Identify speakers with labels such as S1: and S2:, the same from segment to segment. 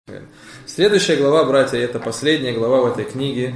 S1: Следующая глава, братья, это последняя глава в этой книге.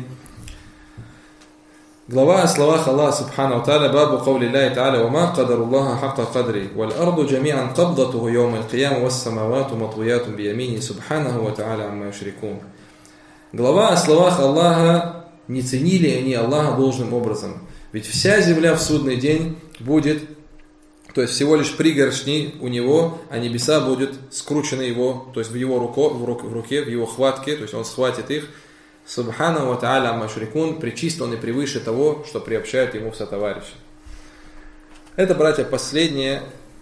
S1: Глава о словах Аллаха Субхану ва Тааля, бабу каули Аллахи Тааля, ва ма кадаруллаха хакка кадри, валь арду джамиан кабдатуху йоум аль-киям, вас самавату матвиятум биямини, Субханаху ва Тааля амма юшрикун. Глава о словах Аллаха, не ценили они Аллаха должным образом. Ведь вся земля в судный день будет, то есть всего лишь пригоршни у него, а небеса будут скручены его, то есть в его руке, в его хватке, то есть он схватит их. Субхану ва Тааля амма юшрикун, пречист он и превыше того, что приобщают ему в сотоварища. Это, братья, последняя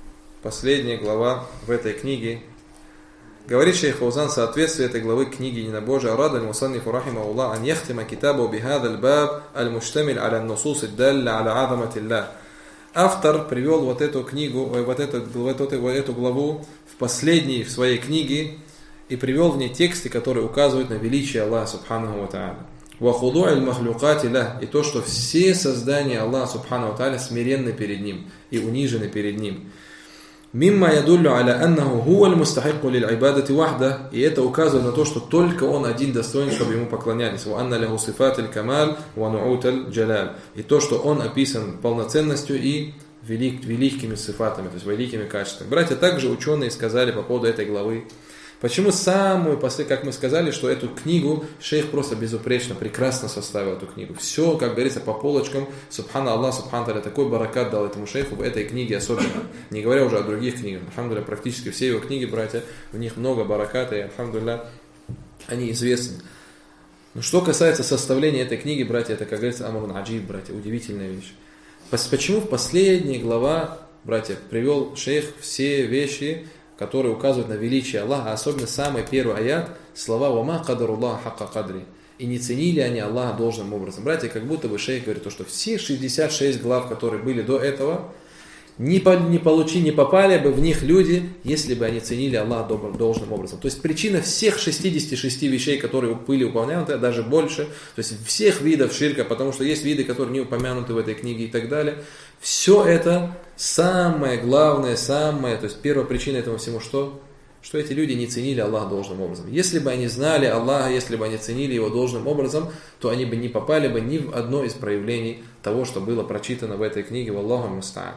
S1: глава в этой книге. Говорит шейх Фаузан в соответствии этой главы книги Ненабожия: «Арад аль-мусаннифу рахимахуллах ан яхтима китабу бихада аль-баб аль-муштамиль аля нусус ад-далля аля азаматиллах». Автор привел вот эту книгу, вот эту главу в последней в своей книге и привел в ней тексты, которые указывают на величие Аллаха Субханаху ва Тааля. «Ва худу'у аль-махлюкати лах», и то, что все создания Аллаха Субханаху ва Тааля смиренны перед Ним и унижены перед Ним. «Мимма ядуллю аля аннаху хуа аль-мустахикку лиль-айбадати вахда», и это указывает на то, что только Он один достоин, чтобы Ему поклонялись. «Ва анна лаху сифат аль-камаль ва ну'ут аль-джалаль», и то, что Он описан полноценностью и великими сифатами, то есть великими качествами. Братья, также ученые сказали по поводу этой главы, почему как мы сказали, что эту книгу шейх просто безупречно, прекрасно составил эту книгу. Все, как говорится, по полочкам. Субхана Аллах, Субхана Таля, такой баракат дал этому шейху в этой книге особенно. Не говоря уже о других книгах. Алхамдулилля, практически все его книги, братья, в них много бараката, и алхамдулилля, они известны. Но что касается составления этой книги, братья, это, как говорится, амрун аджиб, братья, удивительная вещь. Почему в последней глава, братья, привел шейх все вещи, которые указывают на величие Аллаха, а особенно самый первый аят, слова «Ва ма кадаруллаха хакка кадри», и не ценили они Аллаха должным образом. Братья, как будто бы шейх говорит, что все 66 глав, которые были до этого, не попали бы в них люди, если бы они ценили Аллаха должным образом. То есть причина всех 66 вещей, которые были упомянуты, даже больше, то есть всех видов ширка, потому что есть виды, которые не упомянуты в этой книге и так далее. Все это самое главное, то есть первая причина этому всему, что эти люди не ценили Аллаха должным образом. Если бы они знали Аллаха, если бы они ценили Его должным образом, то они бы не попали бы ни в одно из проявлений того, что было прочитано в этой книге. Валлаху муста'ан.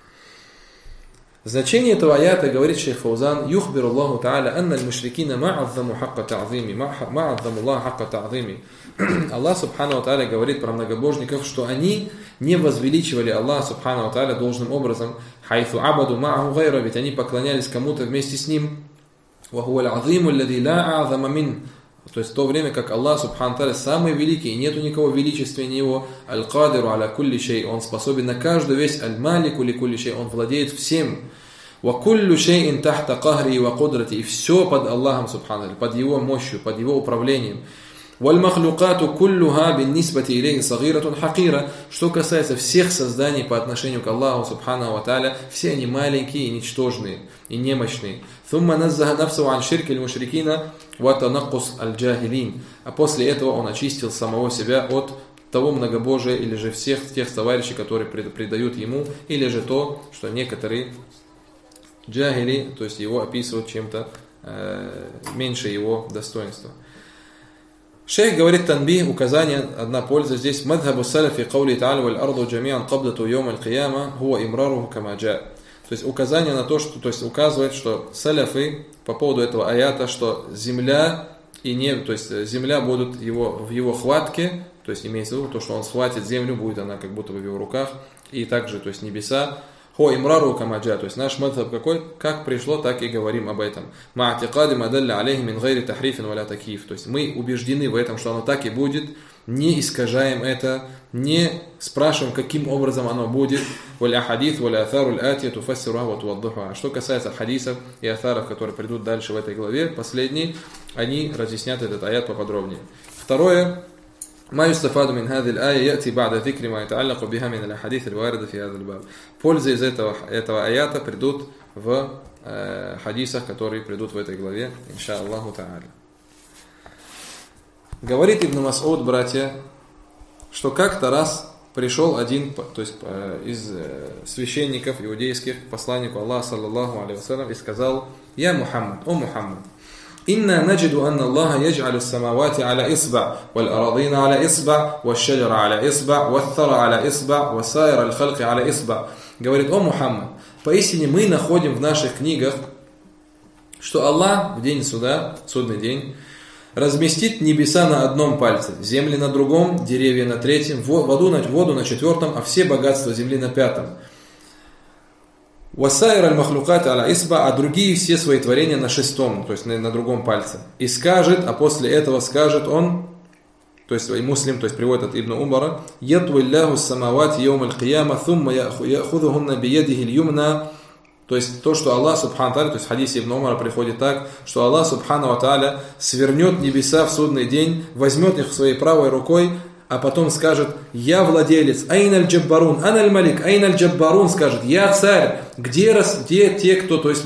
S1: Значение этого аята, говорит шейх Фаузан: «Юхбиру Аллаху Та'аля анна аль-мушрикина ма'адзаму хакка та'зими, ма'адзаму Аллаха хакка та'зими». Аллах Субхану ва Тааля говорит про многобожников, что они не возвеличивали Аллаха Субхану ва Тааля должным образом, хайфу абаду ма'аху гайра, ведь они поклонялись кому-то вместе с ним. Ва хуа аль-азиму аллади ла а'зама мин, то есть в то время как Аллах Субхану ва Тааля самый великий, и нету никого величественнее Него, аль-кадиру аля кулли шей, Он способен на каждую вещь, аль-малику ли кулли шей, Он владеет всем. Ва куллю шейин тахта кахри ва кудрати, и все под Аллахом Субхану ва Тааля, под Его мощью, под Его управлением. «Валь-махлюкату куллюха бин-нисбати илейхи сагиратун хакира». Что касается всех созданий по отношению к Аллаху Субхану ва Тааля, все они маленькие и ничтожные, и немощные. «Thumма наззаха нафсаху ан ширки аль-мушрикина ва танаккус аль-джахилин». А после этого он очистил самого себя от того многобожия, или же всех тех товарищей, которые предают ему, или же то, что некоторые джахили, то есть его описывают чем-то меньше его достоинства. Шейх говорит танбих, указание, одна польза здесь: «Мадхабу салафи каули та'аля валь арду джамиан кабдату йом аль-кияма хуа имраруху кама джа». То есть указание на то, что, то есть указывает, что салафы по поводу этого аята, что земля и небо, то есть земля будут в его хватке, то есть имеется в виду то, что он схватит землю, будет она как будто бы в его руках, и также, то есть небеса, хо имрару камаджа, то есть наш мадхаб какой, как пришло, так и говорим об этом. Ма'атикади мадалля алейхи мин гайри тахрифин валя такиф, то есть мы убеждены в этом, что оно так и будет, не искажаем это, не спрашиваем, каким образом оно будет. Валя хадис, валя атару аль-атия туфассируха ва туваддухуха. Что касается хадисов и атаров, которые придут дальше в этой главе, последние, они разъяснят этот аят поподробнее. Второе: ما يستفاد من هذه الآية يأتي بعد ذكر ما يتعلق بها من الأحاديث الواردة في هذا الباب. Пользы из этого аята придут в хадисах, которые придут в этой главе, инша Аллаху та'аля. Говорит Ибн Мас'уд, братья, что как-то раз пришел один, то есть из священников иудейских, к посланнику Аллаха, саллаллаху алейхи ва саллям, и сказал: «Я Мухаммад, о Мухаммад, «Инна наджиду анна Аллаха ядж'алю самавати аля исба, валь арадина аля исба, валь шаджара аля исба, валь thара аля исба, валь сайр аль халки аля исба». Говорит: «О Мухаммад, поистине мы находим в наших книгах, что Аллах в день суда, судный день, разместит небеса на одном пальце, земли на другом, деревья на третьем, воду на четвертом, а все богатства земли на пятом. Васайр аль-махлукат аля исба, а другие все свои творения на шестом, то есть на другом пальце. И скажет, а после этого скажет он, то есть муслим, то есть приводит от Ибн Умара: «Яту илляху самавати йоум аль-кияма, thumма яхудухунна биядихи ль-юмна». То есть то, что Аллах Субхану Тааля, то есть в хадисе Ибн Умара приходит так, что Аллах Субхану Тааля свернет небеса в судный день, возьмет их своей правой рукой, а потом скажет: «Я владелец, айн аль-джаббарун, ан аль-малик, айн аль-джаббарун», скажет: «Я царь, где те, кто, то есть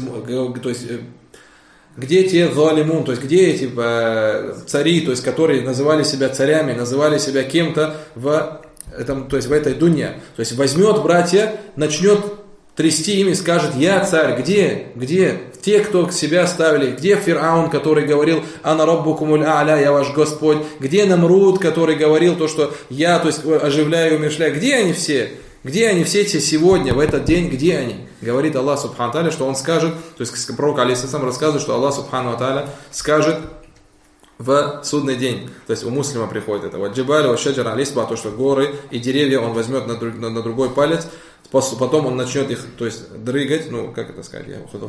S1: где те залимун, то есть где эти цари, то есть которые называли себя царями, называли себя кем-то в этой дунья». То есть возьмет братья, начнет трясти ими, скажет: «Я царь, где те, кто себя ставили, где Фир'аун, который говорил: ана раббукумуль а'ля, я ваш Господь, где Намруд, который говорил то, что я, то есть оживляю и умерщвляю, где они все эти сегодня, в этот день, где они?» Говорит Аллах Субхану Тааля, что он скажет, то есть пророк алейхиссалям рассказывает, что Аллах Субхану Тааля скажет в судный день. То есть у муслима приходит это: «Вот джибаль, вот шаджар алисба», то, что горы и деревья он возьмет на другой палец, потом он начнет их, то есть дрыгать, как это сказать,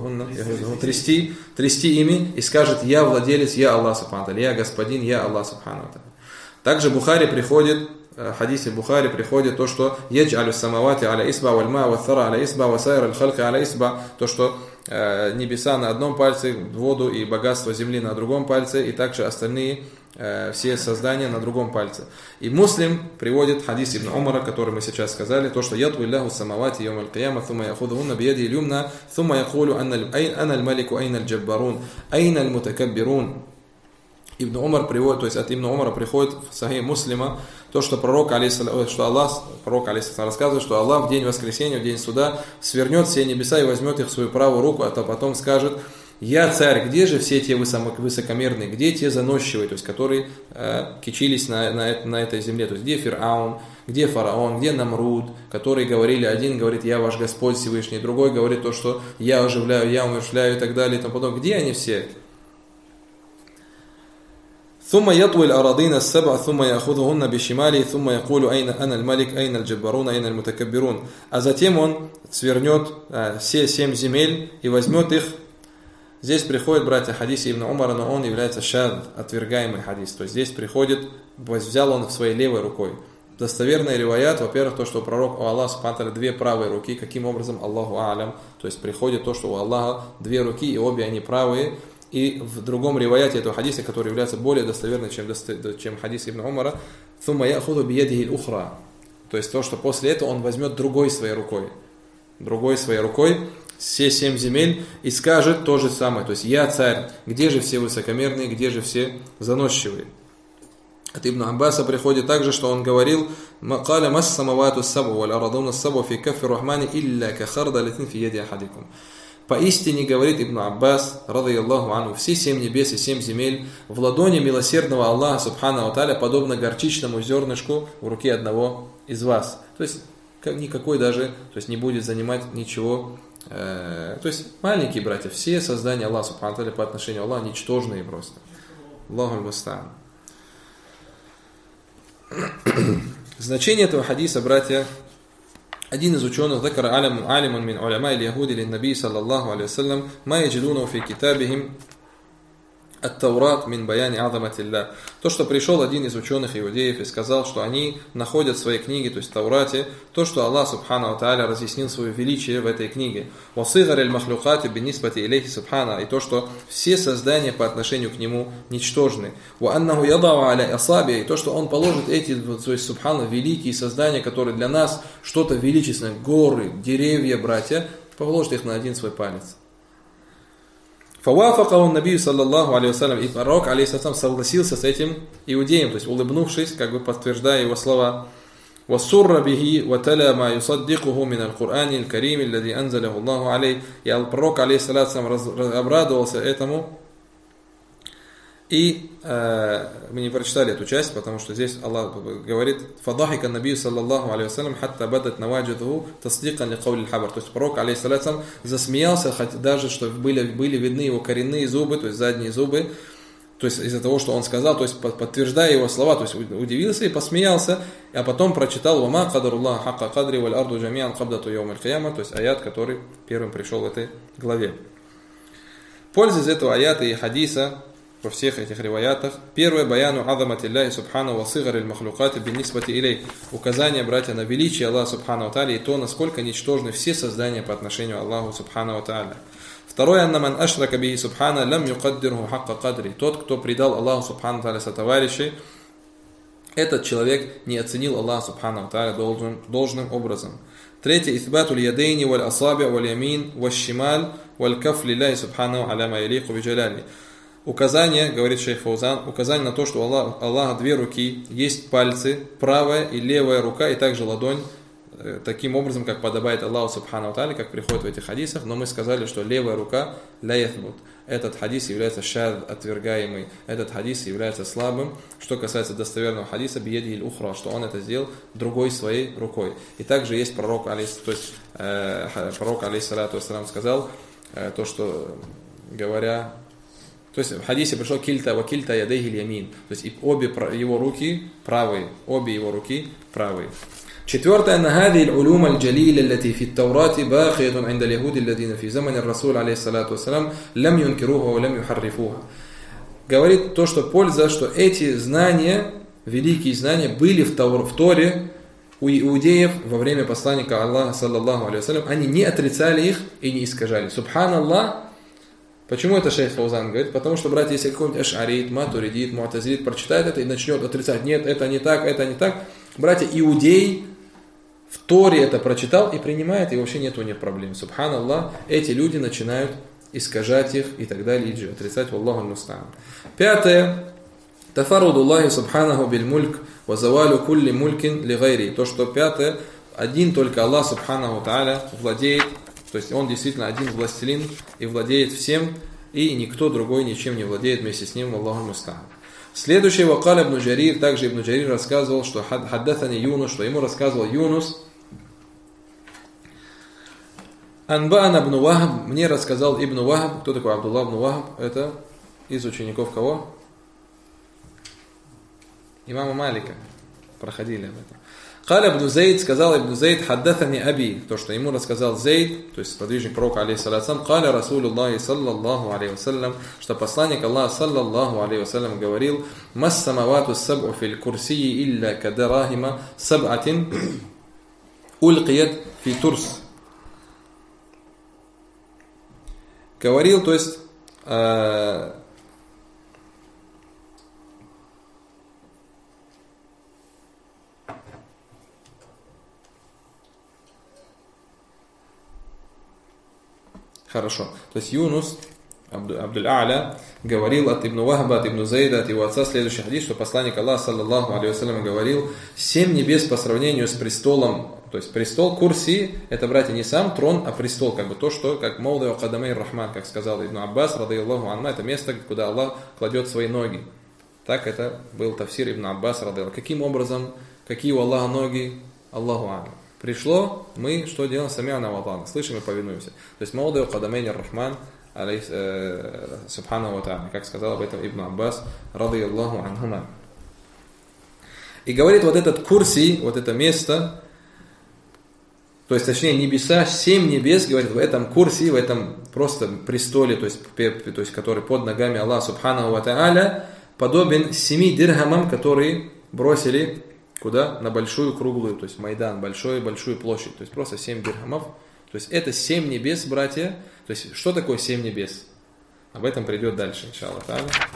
S1: трясти ими и скажет: «Я владелец, я Аллах Субхану Тааля, я господин, я Аллах Субхану Тааля». Также в Бухари приходит, в хадисе Бухари приходит то, что «Ядж'алю самавати аля исба, валь ма валь thara аля исба, ва сайр аль халки аля исба», то, что небеса на одном пальце, воду и богатство земли на другом пальце, и также остальные все создания на другом пальце. И Муслим приводит хадис Ибн Умара, который мы сейчас сказали, то, что «Яту илляху самавати йоум аль-кияма, thumma яхудухунна бияди иль-юмна, thumma якулю ана аль-малику, айна аль-джаббарун, айна аль-мутакаббирун». Ибн Умар приводит, то есть от Ибн Умара приходит в Сахих Муслима то, что пророк алейхиссалям рассказывает, что Аллах в день воскресения, в день суда свернет все небеса и возьмет их в свою правую руку, а то потом скажет: «Я царь, где же все те высокомерные, где те заносчивые, то есть которые кичились на этой земле, то есть где Фир'аун, где фараон, где Намруд, которые говорили, один говорит: я ваш Господь Всевышний, другой говорит то, что я оживляю, я умерщвляю и так далее, и тому подобное. Где они все?» ثم يطوي الأراضين السبع ثم يأخذهن بشماله ثم يقول أين أنا الملك أين الجبارون أين المتكبرون. А затем он свернет все 7 земель и возьмет их. Здесь приходит, братья, хадис Ибн Умара, но он является шад, отвергаемый хадис. То есть здесь приходит, взял он в своей левой рукой. Достоверный риваят, во-первых, то, что у пророка Аллаха Субхану Тааля две правые руки, каким образом Аллаху а'лям, то есть приходит то, что у Аллаха две руки и обе они правые. И в другом риваяте этого хадиса, который является более достоверным, чем хадис Ибн Умара, ثُمَّ يَأْخُذُ بِيَدِهِ الْأُخْرَى, то есть то, что после этого он возьмет другой своей рукой, все 7 земель и скажет то же самое, то есть: «Я царь, где же все высокомерные, где же все заносчивые?» От Ибн Аббаса приходит также, что он говорил: «Мaqala мас самавату сабу валь арадуна сабу фи каффи рахмани илля ка хардалатин фи яди ахадикум». Поистине, говорит Ибн Аббас, радийаллаху анху, все 7 небес и 7 земель в ладони милосердного Аллаха Субхану Тааля подобно горчичному зернышку в руке одного из вас. То есть никакой даже, то есть не будет занимать ничего. То есть маленькие братья, все создания Аллаха Субхану Тааля по отношению к Аллаху ничтожные просто. Аллаху аль-муста'ан. Значение этого хадиса, братья, один из ученых ذكر عالم من علماء اليهود للنبي صلى الله عليه وسلم ما يجدونه في كتابهم التوراة من بيان عظمة الله. То, что пришел один из ученых иудеев и сказал, что они находят в своей книге, то есть в Таурате, то, что Аллах Субхану Тааля разъяснил свое величие в этой книге. وَصِغَرِ الْمَخْلُقَاتِ بِالنِّسْبَةِ إِلَيْهِ سُبْحَانَهُ, и то, что все создания по отношению к нему ничтожны. وَأَنَّهُ يَضَعُ عَلَى أَصَابِعِهِ, и то, что он положит эти, то есть Субхану, великие создания, которые для нас что-то величественное, горы, деревья, братья, положит их на один свой палец. فوافقه النبي صلى الله عليه وسلم, и пророк алейхиссалям согласился с этим иудеем, то есть улыбнувшись, как бы подтверждая его слова. وَسُرَّ بِهِ وَتَلَى مَا يُصَدِّقُهُ مِنَ الْقُرْآنِ الْكَرِيمِ الَّذِي أَنزَلَهُ اللَّهُ عَلَيْهِ. И пророк алейхиссалям обрадовался этому И мы не прочитали эту часть, потому что здесь Аллах говорит: «Фадахика набию саллаллаху алейхи вассалям хатта бадат наваджидху тасдикан ли каули хабар». То есть пророк алейхиссалям засмеялся, хотя даже что были видны его коренные зубы, то есть задние зубы, то есть из-за того, что он сказал, то есть подтверждая его слова, то есть удивился и посмеялся, а потом прочитал «Вама кадаруллаха хакка кадри валь арду джамиан кабдату йоум аль-кияма», то есть аят, который первым пришел в этой главе. Польза из этого аята и хадиса во всех этих риваятах. Первое: баяну азамати Аллахи субхану ва сигар аль-махлукати бин нисбати илей. Указание, братья, на величие Аллаха субхану ва тааля и то, насколько ничтожны все создания по отношению к Аллаху субхану ва тааля. Второе: анна ман ашрака бихи субхана лам юкаддирху хакка кадри. Тот, кто предал Аллаху субхану ва тааля сотоварищей, этот человек не оценил Аллаха субхану ва тааля должным образом. Третье: исбатуль ядейни валь асаби валь ямин валь шималь валь каф лилляхи субхану аля ма ялику биджаляли. Указание, говорит шейх Фаузан, указание на то, что у Аллаха две руки, есть пальцы, правая и левая рука, и также ладонь, таким образом, как подобает Аллаху субхану ва тааля, как приходит в этих хадисах. Но мы сказали, что левая рука ля яхбут. Этот хадис является шад, отвергаемый. Этот хадис является слабым. Что касается достоверного хадиса, биеди иль ухра, что он это сделал другой своей рукой. И также есть пророк, пророк алейхиссалату вассалам сказал, то, что говоря, то есть в хадисе пришло кильта ва кильта ядейхи ямин, то есть обе его руки правые, обе его руки правые. Четвертое: на хади аль-улум аль-джалила التي في التوراة باقية عند اليهود الذين في زمن الرسول عليه الصلاة والسلام لم ينكروها ولم يحرفوها. Говорит то, что польза, что эти знания, великие знания, были в Торе у иудеев во время посланника Аллаха саллаллаху алейхи вассалям, они не отрицали их и не искажали. Субханаллах. Почему это шейх Фаузан говорит? Потому что, братья, если какой-нибудь ашарит, матуридит, муатазилит прочитает это и начнет отрицать: нет, это не так, это не так. Братья, иудей в Торе это прочитал и принимает, и вообще нет у них проблем. Субханаллах, эти люди начинают искажать их и так далее, и отрицать. Валлаху аль-муста'ан. Пятое: тафарудуллахи субханаху биль мульк ва завалю кулли мулькин ли гайри. То, что пятое: один только Аллах субханаху тааля владеет. То есть он действительно один властелин и владеет всем, и никто другой ничем не владеет вместе с ним. Аллаху муста'ан. Следующее: вакал ибн Джарир, также ибн Джарир рассказывал, что хаддатани Юнус, что ему рассказывал Юнус. Анба'ана ибн Вахб, мне рассказал ибн Вахб. Кто такой Абдуллах ибн Вахб? Это из учеников кого? Имама Малика. Проходили об этом. Каля ибн Зейд, сказал ибн Зейд, хаддатани аби, то, что ему рассказал Зейд, то есть сподвижник пророка алейхиссалям, каля Расулуллахи саллаллаху алейхи вассалям, что посланник Аллаха саллаллаху алейхи вассалям говорил: мас самавату саб'у фил курсии илля кадарахима саб'атин улькият фи турс. Говорил, то есть хорошо. То есть Юнус Абдуль-А'ля говорил от Ибн Вахба, от Ибн Зейда, от его отца следующий хадис, что посланник Аллаха саллаллаху алейхи вассалям говорил: 7 небес по сравнению с престолом, то есть престол курси, это, братья, не сам трон, а престол, как бы то, что, как Маудай Кадамей Рахман, как сказал Ибн Аббас, радайаллаху анху, это место, куда Аллах кладет свои ноги. Так это был тафсир Ибн Аббас, радайаллаху. Каким образом, какие у Аллаха ноги? Аллаху анху. Пришло, мы что делаем? Сами'на ва атa'на. Слышим и повинуемся. То есть Маудай Кадамей Рахман, субхану ва та'аля, как сказал об этом Ибн Аббас, радайаллаху анхума. И говорит, вот этот курси, вот это место, то есть, точнее, небеса, 7 небес, говорит, в этом курсе, в этом просто престоле, то есть который под ногами Аллаха субхану ва та'аля, подобен 7 дирхамам, которые бросили куда? На большую круглую, то есть майдан, большую площадь, то есть просто 7 дирхамов. То есть это 7 небес, братья. То есть что такое 7 небес? Об этом придет дальше, иншаллах.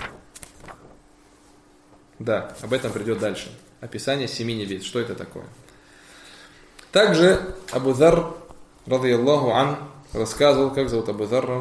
S1: Да, об этом придет дальше. Описание 7 небес. Что это такое? Также Абу Зар, радийаллаху ан, рассказывал, как зовут Абу Зарра?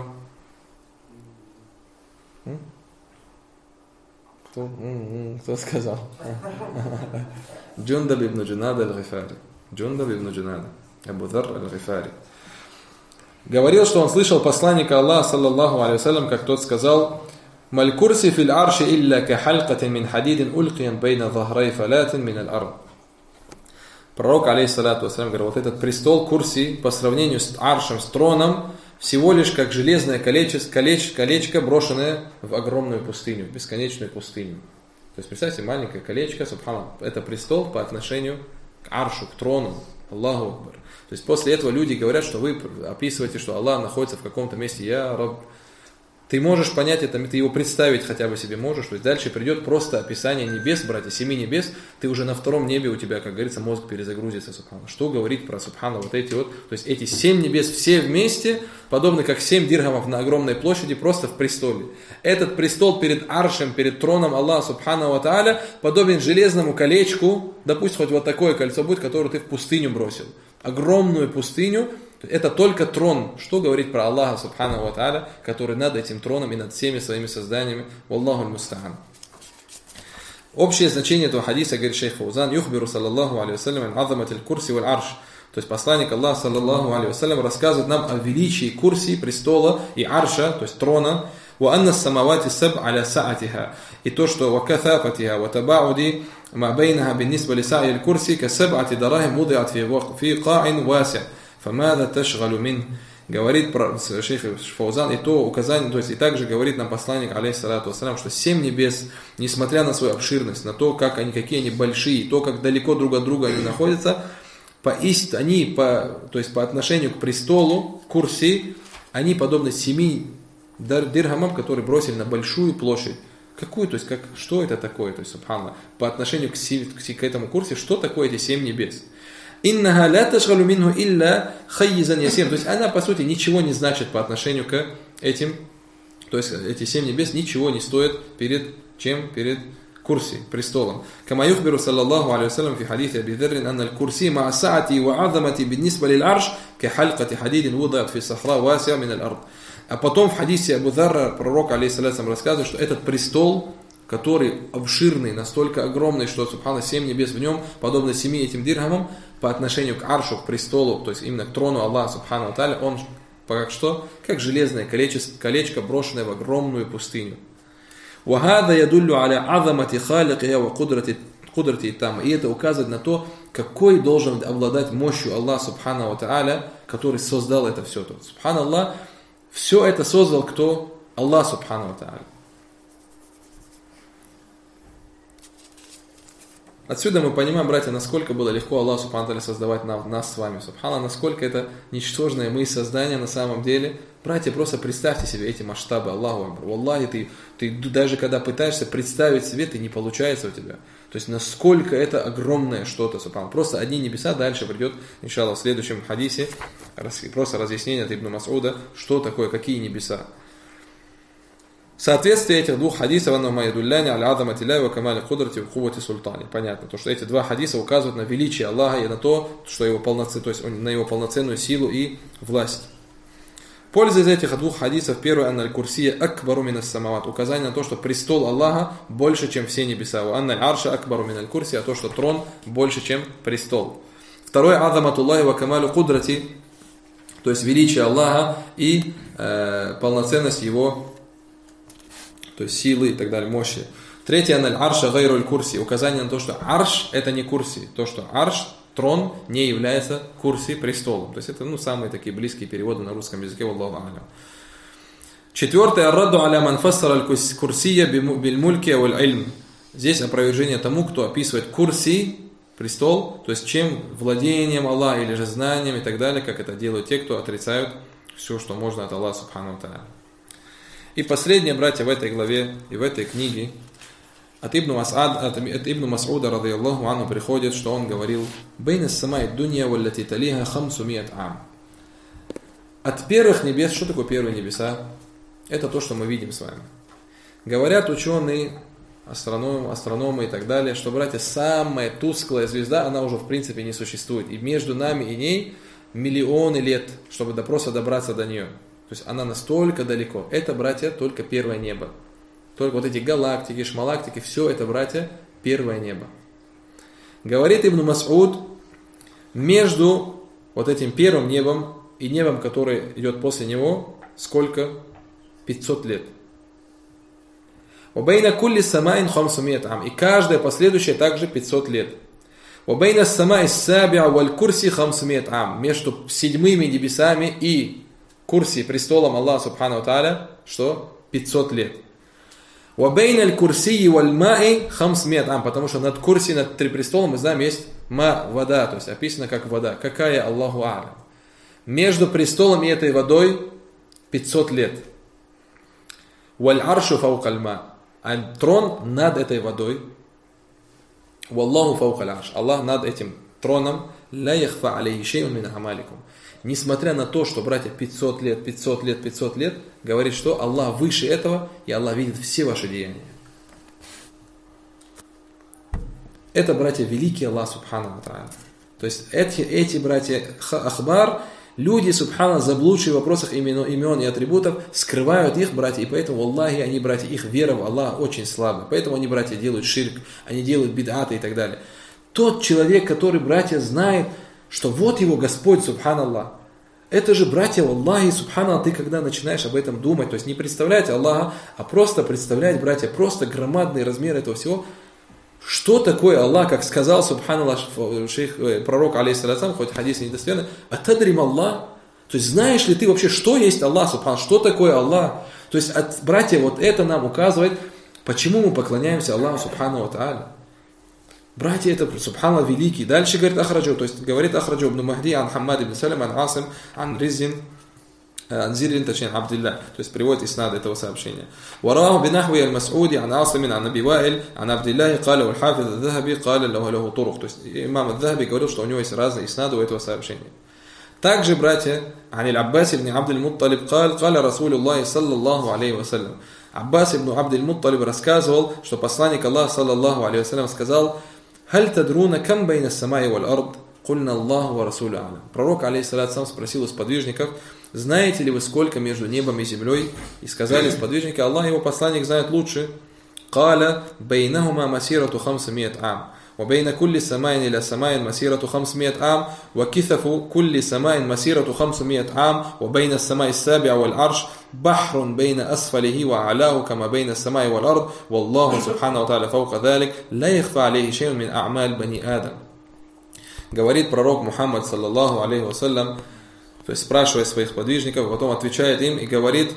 S1: Кто сказал? Джундаб ибн Джунада аль-Гифари. Джундаб ибн Джунада. Абу Зар аль-Гифари. Говорил, что он слышал посланника Аллаха, саллаллаху алейхи вассалям, как тот сказал: Маль курси фил арши илля ка халькатин мин хадидин улькиян бейна захрай фалятин мин аль-ард. Пророк, алейхиссалату вассалям, говорит, вот этот престол курси по сравнению с аршем, с троном, всего лишь как железное колечко, брошенное в огромную пустыню, в бесконечную пустыню. То есть, представьте, маленькое колечко, субханаллах, это престол по отношению к аршу, к трону, Аллаху Акбар. То есть, после этого люди говорят, что вы описываете, что Аллах находится в каком-то месте, я Рабб. Ты можешь понять это, ты его представить хотя бы себе можешь. То есть дальше придет просто описание небес, братья, 7 небес. Ты уже на втором небе, у тебя, как говорится, мозг перезагрузится, субхана. Что говорит про субхана вот эти вот. То есть эти 7 небес все вместе, подобно как 7 дирхамов на огромной площади, просто в престоле. Этот престол перед аршем, перед троном Аллаха субхана ва тааля подобен железному колечку. Допустим, хоть вот такое кольцо будет, которое ты в пустыню бросил. Огромную пустыню. Это только трон. Что говорит про Аллаха субхану ва тааля, который над этим троном и над всеми своими созданиями. Валлаху аль-муста'ан. Общее значение этого хадиса, говорит шейх Фаузан, юхбиру саллаллаху алейхи вассалям азаматиль курси валь арш. То есть посланник Аллаха саллаллаху алейхи вассалям рассказывает нам о величии курси, престола и арша, то есть трона. وأن السماوات السبع على سعتها. И то, что وكثافتها وتباعد ما بينها بالنسبة لسعي الكرسي كسبعة دراهم وضعت في قاع واسع. فماذا تشغل منه. Говорит про шейх Фаузан, и то указание, то есть и также говорит нам посланник, алейхиссалату вассалям, что 7 небес, несмотря на свою обширность, на то, какие они большие, то, как далеко друг от друга они находятся, то есть по отношению к престолу, курси, они подобны 7 дирхамам, которые бросили на большую площадь. Какую, то есть, что это такое, то есть, субханаллах, по отношению к этому курсе, что такое эти 7 небес? Иннаха ла ташгалу минху илля хаййизан ясир. То есть она по сути ничего не значит по отношению к этим, то есть эти 7 небес ничего не стоят перед курси, престолом. Кама юхбиру саллаллаху алейхи вассалям фи хадисе Аби Дзаррин анна аль-курси ма саати ва азамати бинисба лил-арш ка халькати хадидин вудат фи сахра васиа мин аль-ард. А потом в хадисе Абу Дзарра пророк алейхиссалям рассказывает, что этот престол, который обширный, настолько огромный, что, субхана, 7 небес в нем, подобно 7 этим дирхамам, по отношению к аршу, к престолу, то есть именно к трону Аллаха, субхана тааля, он как железное колечко, брошенное в огромную пустыню. وَهَذَا يَدُلُّ عَلَى عَظَمَةِ خَالِقِهَا وَقُدْرَتِهِ تَامَّةِ. И это указывает на то, какой должен обладать мощью Аллах, субхана ва тааля, который создал это все. Субхана Аллах, все это создал кто? Аллах, субхана ва тааля. Отсюда мы понимаем, братья, насколько было легко Аллаху субхану тааля создавать нас с вами. Субхана, насколько это ничтожное мы создание на самом деле. Братья, просто представьте себе эти масштабы. Аллаху акбар. Валлахи, ты даже когда пытаешься представить себе, ты не получается у тебя. То есть насколько это огромное что-то, субхана. Просто одни небеса, дальше придет, иншаллах, в следующем хадисе, просто разъяснение от Ибн Мас'уда, что такое, какие небеса. Соответствие этих двух хадисов, понятно, то, что эти два хадиса указывают на величие Аллаха и на то, что его то есть на его полноценную силу и власть. Польза из этих двух хадисов: первое, анна аль-курсия акбару мин ас-самават, указание на то, что престол Аллаха больше, чем все небеса. Анна аль-арша акбару мин аль-курсия, то, что трон больше, чем престол. Второе, азаматуллахи ва камалю кудрати, то есть величие Аллаха и полноценность его, то есть силы и так далее, мощи. Третье, аналь арша гайруль курси, указание на то, что арш это не курси, то, что арш, трон, не является курси, престолом. То есть это самые такие близкие переводы на русском языке, валлаху а'лям. Четвертое, аррадду аля ман фассара аль-курсия биль-мульки валь-ильм. Здесь опровержение тому, кто описывает курси, престол, то есть чем владением Аллаха или же знанием и так далее, как это делают те, кто отрицают все, что можно от Аллаха субхану тааля. И последнее, братья, в этой главе и в этой книге от Ибн Мас'уда радийаллаху анху приходит, что он говорил: «Бейна самай дунья валлати талиха хамсумият ам». От первых небес, что такое первые небеса? Это то, что мы видим с вами. Говорят ученые, астрономы и так далее, что, братья, самая тусклая звезда, она уже в принципе не существует. И между нами и ней миллионы лет, чтобы просто добраться до нее. То есть она настолько далеко. Это, братья, только первое небо. Только вот эти галактики, шмалактики, все это, братья, первое небо. Говорит Ибн Мас'уд, между вот этим первым небом и небом, которое идет после него, сколько? 500 лет. وَبَيْنَ كُلِّ سَمَاءٍ 500 عام. И каждая последующая также 500 лет. وَبَيْنَ السَّمَاءِ السَّابِعَ وَالْكُرْسِ 500 عام. Между седьмыми небесами и курси, престолом Аллаха Субхану Тааля, что? 500 лет. وَبَيْنَ الْكُرْسِيِّ وَالْمَاءِ 500 عام. Потому что над курси, над престолом, мы знаем, есть ма, вода, то есть описано как вода. Какая Аллаху а'лям. Между престолом и этой водой 500 лет. وَالْعَرْشُ فَوْقَ الْمَاءِ. А трон над этой водой. وَاللَّهُ فَوْقَ الْعَرْشِ. Аллах над этим троном. لَا يَخْفَى عَلَيْهِ شَيْءٌ مِنْ أَعْمَالِكُمْ. Несмотря на то, что, братья, 500 лет, 500 лет, 500 лет, говорит, что Аллах выше этого, и Аллах видит все ваши деяния. Это, братья, великий Аллах Субхану ва Тааля. То есть эти братья ахбар, люди, субхана, заблудшие в вопросах имен и атрибутов, скрывают их, братья, и поэтому, Аллахи, они, братья, их вера в Аллаха очень слабая. Поэтому они, братья, делают ширк, они делают бид'аты и так далее. Тот человек, который, братья, знает, что вот его Господь, субханаллах, это же, братья, Аллахи, субханаллах, ты когда начинаешь об этом думать, то есть не представлять Аллаха, а просто представлять, братья, просто громадный размер этого всего. Что такое Аллах, как сказал, субханаллах, пророк, алейхиссалям, хоть хадис недостоверный, атадрим Аллах, то есть знаешь ли ты вообще, что есть Аллах, субханаллах, что такое Аллах? То есть, братья, вот это нам указывает, почему мы поклоняемся Аллаху, субхану ва тааля. Братья, это, субханаллах, великий. Дальше говорит Ахраджу, то есть говорит Ахраджу ибн Махди, ан Хаммад ибн Салям, ан Асим, ан Ризин, Анзирин, точнее, Абдилля, то есть приводит иснад этого сообщения. Вараху бинахви аль-Мас'уди, ан Асимин, ан Аби Ваиль, ан Абдилляхи, каля уль-Хафид аль-Захаби, каля лаху турух. То есть имам аль-Захаби говорил, что у него есть разные иснады у этого сообщения. Также, братья, ан Аббас ибн Абдиль-Мутталиб, каля Расулюллахи, саллаллаху алейхи вассалям. Аббас ибн Абдиль-Мутталиб рассказывал, что посланник Аллаха, саллаллаху алейхи вассалям, сказал: «Халь тадруна кам байна ас-самаи валь-ард, кульна Аллаху ва расулю алям». Пророк, алейхиссалям, спросил у сподвижников: знаете ли вы, сколько между небом и землей? И сказали сподвижники: Аллах и его посланник знают лучше. «Каля бейнахума масирату 500 ам, ва бейна кулли самайн иля самайн масирату 500 ам, ва китафу кулли самайн масирату 500 ам, ва бейна самай сабиа валь арш, бахрун бейна асфалихи ва аляху, кама бейна самай валь ард, ва Аллаху субхану ва тааля фаука далик, ла яхфа алейхи шейун мин а'маль бани Адам». Говорит пророк Мухаммад, саллаллаху алейхи вассалям, то есть спрашивает своих подвижников, потом отвечает им и говорит: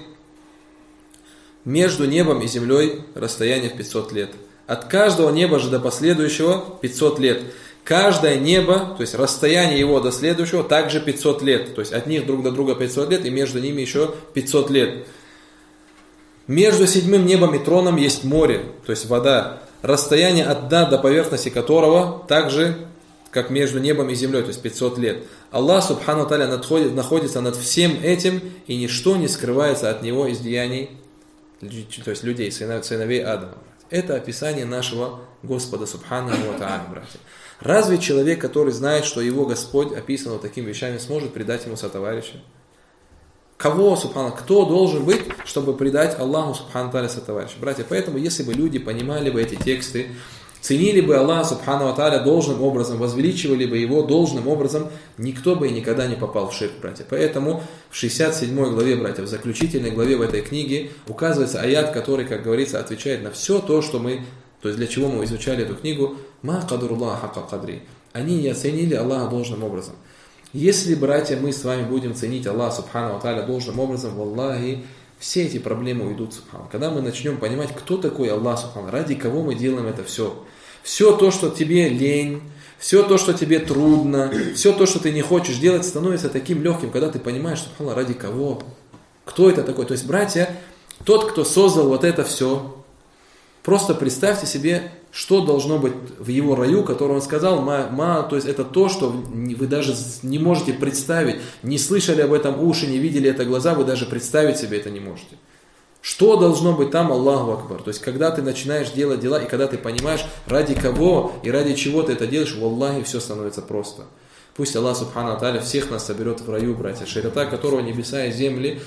S1: между небом и землей расстояние в 500 лет. От каждого неба же до последующего 500 лет. Каждое небо, то есть расстояние его до следующего, также 500 лет. То есть от них друг до друга 500 лет, и между ними еще 500 лет. Между седьмым небом и троном есть море, то есть вода. Расстояние от дна до поверхности которого также как между небом и землей, то есть 500 лет. Аллах, субхану тааля, находится над всем этим, и ничто не скрывается от него из деяний, то есть людей, сыновей Адама. Это описание нашего Господа, субхану тааля, братья. Разве человек, который знает, что его Господь описан вот такими вещами, сможет предать ему сотоварища? Кого, субхану, кто должен быть, чтобы предать Аллаху, субхану тааля, сотоварища? Братья, поэтому, если бы люди понимали бы эти тексты, ценили бы Аллаха, субхану ва тааля, должным образом, возвеличивали бы его должным образом, никто бы и никогда не попал в ширк, братья. Поэтому в 67 главе, братья, в заключительной главе в этой книге указывается аят, который, как говорится, отвечает на все то, что мы, то есть для чего мы изучали эту книгу. «Ма кадруллаха хакка кадри». Они не оценили Аллаха должным образом. Если, братья, мы с вами будем ценить Аллаха, субхану ва тааля, должным образом, валлахи, все эти проблемы уйдут, субхану. Когда мы начнем понимать, кто такой Аллах, субхану, ради кого мы делаем это все. Все то, что тебе лень, все то, что тебе трудно, все то, что ты не хочешь делать, становится таким легким, когда ты понимаешь, субхану, ради кого. Кто это такой? То есть, братья, тот, кто создал вот это все, просто представьте себе, что должно быть в его раю, который он сказал, то есть это то, что вы даже не можете представить, не слышали об этом уши, не видели это глаза, вы даже представить себе это не можете. Что должно быть там, Аллаху Акбар? То есть, когда ты начинаешь делать дела, и когда ты понимаешь, ради кого и ради чего ты это делаешь, валлахи, все становится просто. Пусть Аллах, субхану ва тааля, всех нас соберет в раю, братья, широта которого небеса и земли,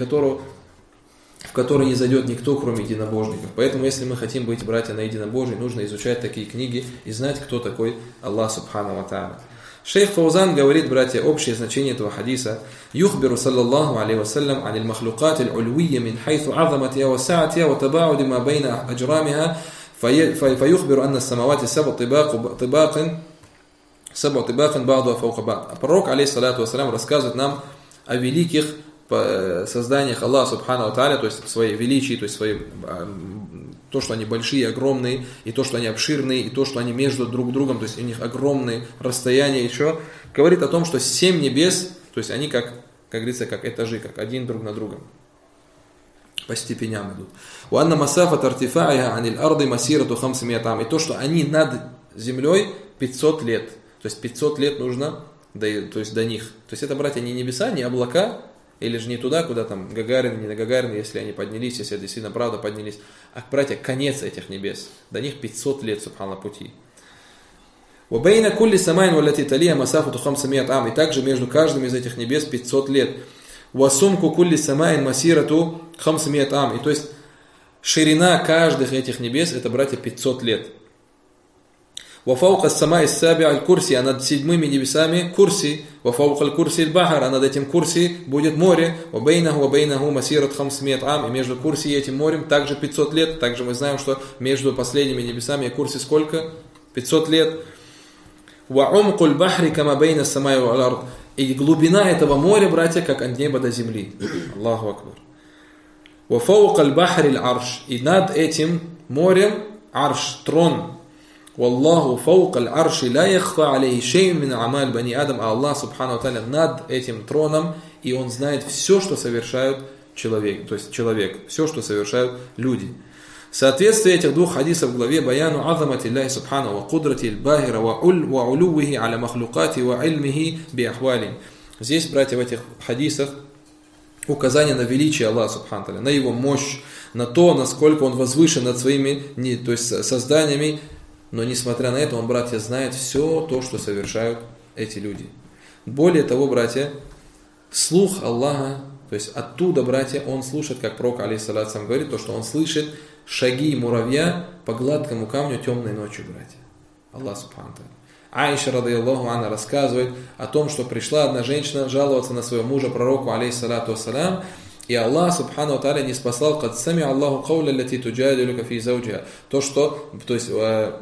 S1: в который не зайдет никто, кроме единобожников. Поэтому, если мы хотим быть, братья, на единобожии, нужно изучать такие книги и знать, кто такой Аллах, субхану ва тааля. Шейх Фаузан говорит, братья, общее значение этого хадиса. Юхбиру саллаллаху алейхи вассалям ан аль-махлукат аль-ульвия мин хайθу азаматиха ва саатиха ва табауди ма байна аджрамиха фаюхбиру анна самавати саб'у тибакан ба'духа фаука ба'д. Пророк, алейхиссалату вассалям, рассказывает нам о великих созданиях Аллаха субхану ва тааля, то есть в своей величии, то есть то, что они большие, огромные, и то, что они обширные, и то, что они между друг другом, то есть у них огромные расстояния еще, говорит о том, что 7 небес, то есть они как говорится, как этажи, как один друг на другом, по степеням идут. وَأَنَّ مَسَافَةَ ارْتِفَاعِهَا عَنِ الْأَرْضِ مَسِيرَةُ 500 عام. И то, что они над землей 500 лет. То есть 500 лет нужно то есть до них. То есть это, братья, не небеса, не облака, или же не туда, куда там Гагарин, не на Гагарин, если они поднялись, если это действительно правда поднялись. А, братья, конец этих небес. До них 500 лет, субхана, пути. وَبَيْنَ كُلِّ سَمَاءٍ وَالَّتِي تَلِيهَا مَسَافَةُ 500 عام. И также между каждым из этих небес 500 лет. وَسُمْكُ كُلِّ سَمَاءٍ مَسِيرَةُ 500 عام. И то есть ширина каждых этих небес, это, братья, 500 лет. وَفَوْقَ السَّمَاءِ السَّابِعِ الْكُرْسِي. А над 7 небесами курси. وَفَوْقَ الْكُرْسِي الْبَحْرِ. А над этим курси будет море. وَبَيْنَهُ مَسِيرَةُ 500 عام. И между курси и этим морем также 500 лет. Также мы знаем, что между последними небесами и курси сколько? 500 лет. وَعُمْقُ الْبَحْرِ كَمَا بَيْنَ السَّمَاءِ وَالْأَرْضِ. И глубина этого моря, братья, как от неба до земли. Аллаху акбар. وَفَوْقَ الْبَحْرِ الْعَرْشِ. И над этим морем арш, трон. Валлаху фаукаль арши ла яхфа алейхи шей'ун мин амаль бани Адам. А Аллах субхану ва тааля над этим троном, и Он знает все, что совершают человек, то есть человек, все, что совершают люди. Соответствие этих двух хадисов в главе баяну азамати Аллахи субхану ва кудрати аль-бахира ва улувихи аля махлукати ва ильмихи би ахвали. Здесь, братья, в этих хадисах указание на величие Аллаха субхану ва тааля, на Его мощь, на то, насколько Он возвышен над своими, то есть созданиями. Но несмотря на это, Он, братья, знает все то, что совершают эти люди. Более того, братья, слух Аллаха, то есть оттуда, братья, Он слушает, как пророк, алейхиссалату вассалям, говорит, то, что Он слышит шаги муравья по гладкому камню темной ночью, братья. Аллах субхану ва тааля. Аиша, радийаллаху анха, рассказывает о том, что пришла одна женщина жаловаться на своего мужа, пророку, алейхиссалату вассалям, и Аллах субхану ва тааля не спасал, «Кад сами Аллаху кауля лати туджадилука фи зауджиха». То есть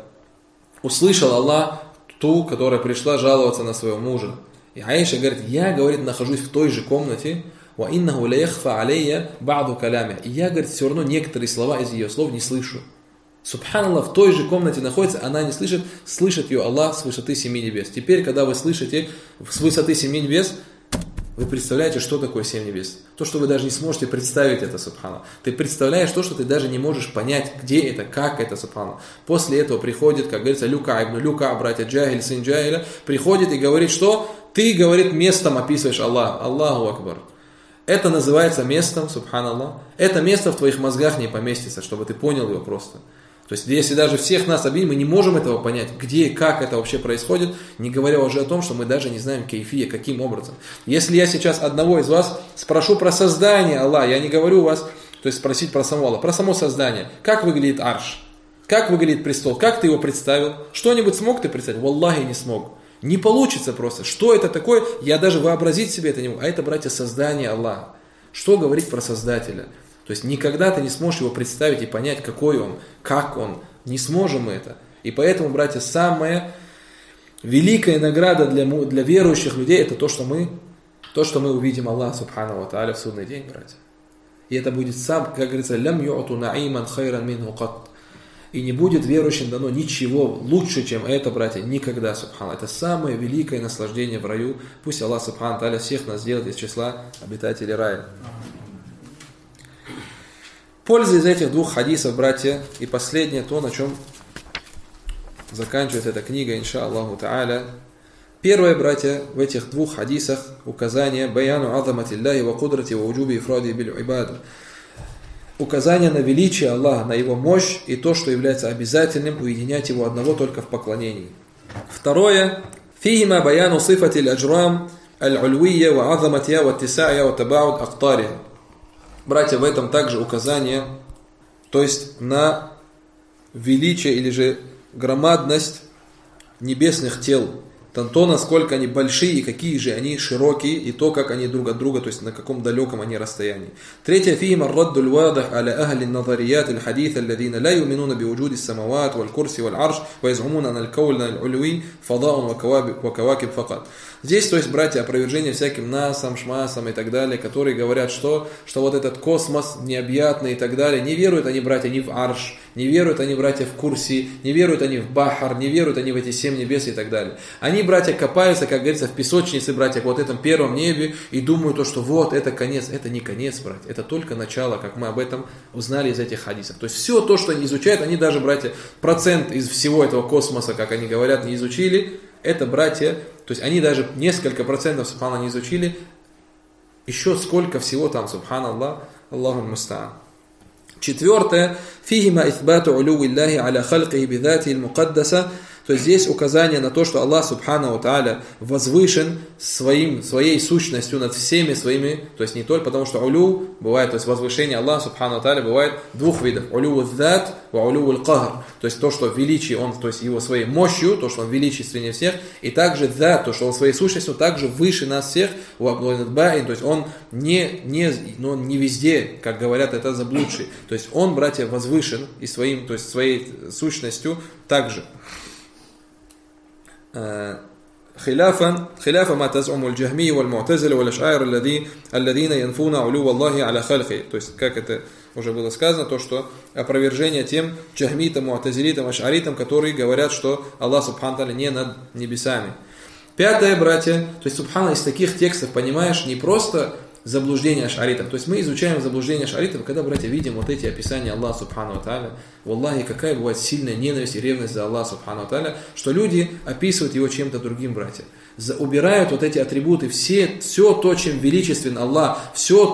S1: услышал Аллах ту, которая пришла жаловаться на своего мужа. И Аиша говорит, я, говорит, нахожусь в той же комнате, وَإِنَّهُ لَيَخْفَى عَلَيَّ بَعْضُ كَلَامِهَا. И я, говорит, все равно некоторые слова из ее слов не слышу. Субханаллах, в той же комнате находится, она не слышит, слышит ее Аллах с высоты 7 небес. Теперь, когда вы слышите с высоты 7 небес, вы представляете, что такое 7 небес? То, что вы даже не сможете представить это, субханаллах. Ты представляешь то, что ты даже не можешь понять, где это, как это, субханаллах. После этого приходит, как говорится, Люка, братья Джахиль, сын Джахиля, приходит и говорит, что ты, говорит, местом описываешь Аллах. Аллаху акбар. Это называется местом, субханаллах. Это место в твоих мозгах не поместится, чтобы ты понял его просто. То есть, если даже всех нас объединить, мы не можем этого понять, где и как это вообще происходит, не говоря уже о том, что мы даже не знаем кейфия, каким образом. Если я сейчас одного из вас спрошу про создание Аллаха, я не говорю вас, то есть спросить про самого Аллаха, про само создание. Как выглядит арш? Как выглядит престол? Как ты его представил? Что-нибудь смог ты представить? Валлахи, не смог. Не получится просто. Что это такое? Я даже вообразить себе это не могу. А это, братья, создание Аллаха. Что говорить про Создателя? То есть никогда ты не сможешь его представить и понять, какой он, как он. Не сможем мы это. И поэтому, братья, самая великая награда для верующих людей, это то, что мы увидим Аллаха субхану ва тааля в судный день, братья. И это будет сам, как говорится, лям ю'ту на'иман хайран минху кат. И не будет верующим дано ничего лучше, чем это, братья, никогда, субхану. Это самое великое наслаждение в раю. Пусть Аллах субхану ва тааля всех нас сделает из числа обитателей рая. Польза из этих двух хадисов, братья, и последнее, то, на чем заканчивается эта книга, инша Аллаху та'аля. Первое, братья, в этих двух хадисах указание баяну азамати Аллахи ва кудрати ва уджуби ифради биль ибада. Указание на величие Аллаха, на Его мощь и то, что является обязательным уединять Его одного только в поклонении. Второе, фихима баяну сифати аль-аджрам аль-ульвия ва азаматия ва тисая ва табауд актария. Братья, в этом также указание, то есть на величие или же громадность небесных тел то, насколько они большие и какие же они широкие, и то, как они друг от друга, то есть на каком далеком они расстоянии. Третье, фихим ар-радду аль-вадих аля ахли ан-назарият аль-хадith алладина ла юминуна биуджуди ас-самават валь-курси валь-арш ва язумуна аль-кауль аль-ульви фадаун ва кавакиб факат. Здесь, то есть, братья, опровержение всяким насам, шмасам и так далее, которые говорят, что вот этот космос необъятный и так далее. Не веруют они, братья, ни в арш, не веруют они, братья, в курси, не веруют они в бахар, не веруют они в эти 7 небес и так далее. Они, братья, копаются, как говорится, в песочнице, братья, вот этом первом небе и думают, что вот, это конец. Это не конец, братья, это только начало, как мы об этом узнали из этих хадисов. То есть, все то, что они изучают, они даже, братья, процент из всего этого космоса, как они говорят, не изучили. Это, братья, то есть они даже несколько процентов, субханаллах, не изучили, еще сколько всего там, субханаллах, Аллаху муста'ан. Четвертое, фихима ithбату улуви Аллахи аля халкихи бидати аль-мукаддаса, то есть здесь указание на то, что Аллах субханаху тааля возвышен своей сущностью над всеми своими, то есть не только, потому что улю бывает, то есть возвышение Аллаха субханаху тааля бывает двух видов, улю аль-зат ва улю аль-кахр, то есть то, что величие он, то есть его своей мощью, то, что он величественнее всех, и также зат, то, что он своей сущностью также выше нас всех, то есть он не везде, как говорят, это заблудший, то есть он, братья, возвышен и то есть своей сущностью также. خلاف ما تزعم الجهمي والمعتزلة والأشاعرة الذين ينفون علو الله على خلقه. То есть, как это уже было сказано, то, что опровержение тем джахмитам, му'тазилитам, аш'аритам, которые говорят, что Аллах субхану тааля не над небесами. Пятое, братья, то есть, субхана, из таких текстов, понимаешь, не просто заблуждение аш'аритов. То есть мы изучаем заблуждение аш'аритов, когда, братья, видим вот эти описания Аллаха субхану тааля. Валлахи, какая бывает сильная ненависть и ревность за Аллаха субхану тааля, что люди описывают его чем-то другим, братья. Убирают вот эти атрибуты, все то, чем величествен Аллах, все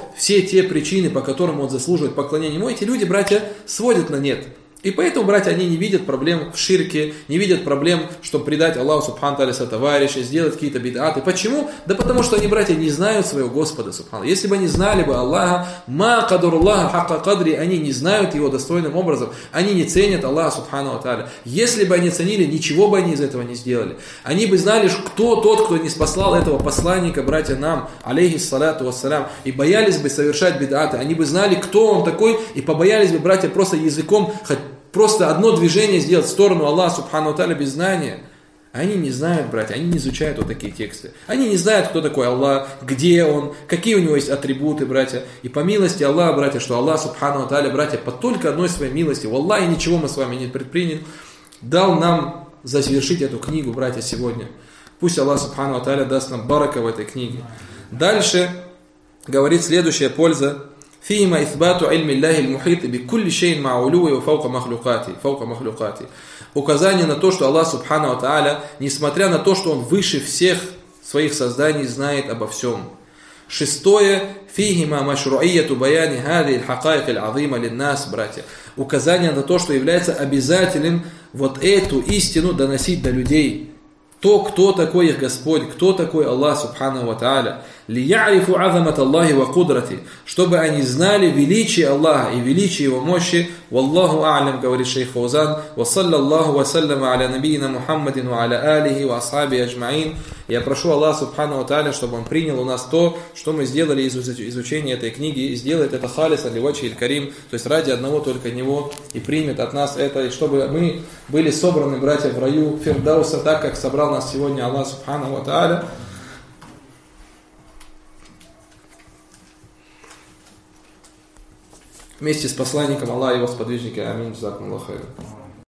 S1: те причины, по которым он заслуживает поклонения ему, эти люди, братья, сводят на нет. И поэтому, братья, они не видят проблем в ширке, не видят проблем, чтобы предать Аллаху субхану тааля сотоварища, сделать какие-то бид'аты. Почему? Да потому что они, братья, не знают своего Господа субхану. Если бы они знали бы Аллаха, ма кадаруллаха хакка кадри, они не знают его достойным образом, они не ценят Аллаха субхану тааля. Если бы они ценили, ничего бы они из этого не сделали. Они бы знали, кто тот, кто не спаслал этого посланника, братья, нам, алейхиссалату вассалям, и боялись бы совершать бид'аты. Они бы знали, кто он такой, и побоялись бы, братья, просто языком просто одно движение сделать в сторону Аллаха субхану тааля без знания. Они не знают, братья, они не изучают вот такие тексты. Они не знают, кто такой Аллах, где Он, какие у Него есть атрибуты, братья. И по милости Аллаха, братья, что Аллах субхану тааля, братья, по только одной своей милости, валлахи, ничего мы с вами не предприняли, дал нам завершить эту книгу, братья, сегодня. Пусть Аллах субхану тааля даст нам барака в этой книге. Дальше говорит следующая польза. فيما إثبات علم الله المحيط بكل شيء مع علوه وفوق مخلوقاته. Указание на то, что Аллах субхану тааля, несмотря на то, что Он выше всех своих созданий, знает обо всем. Шестое, фихима машру'iяту баяни хади аль-хакаик аль-азима лин-нас, братья. Указание на то, что является обязательным вот эту истину доносить до людей. То, кто такой их Господь, кто такой Аллах субхану ва тааля. لِيَعْرِفُ عَظَمَةَ اللَّهِ وَقُدْرَتِهِ, чтобы они знали величие Аллаха и величие Его мощи. Валлаху а'лям, говорит шейх Фаузан. Ва саллаллаху ва саллама аля набийна Мухаммадин ва аля алихи ва асхаби аджмаин. Я прошу Аллаха субхану ва тааля, чтобы Он принял у нас то, что мы сделали из изучения этой книги, и сделает это халисан ли вачхи аль-карим, то есть ради одного только Него, и примет от нас это, и чтобы мы были собраны, братья, в раю Фирдауса, так как собрал нас сегодня Аллах субхану ва тааля. Вместе с посланником Аллаха и его сподвижниками. Аминь. Джазакумуллаху хайран.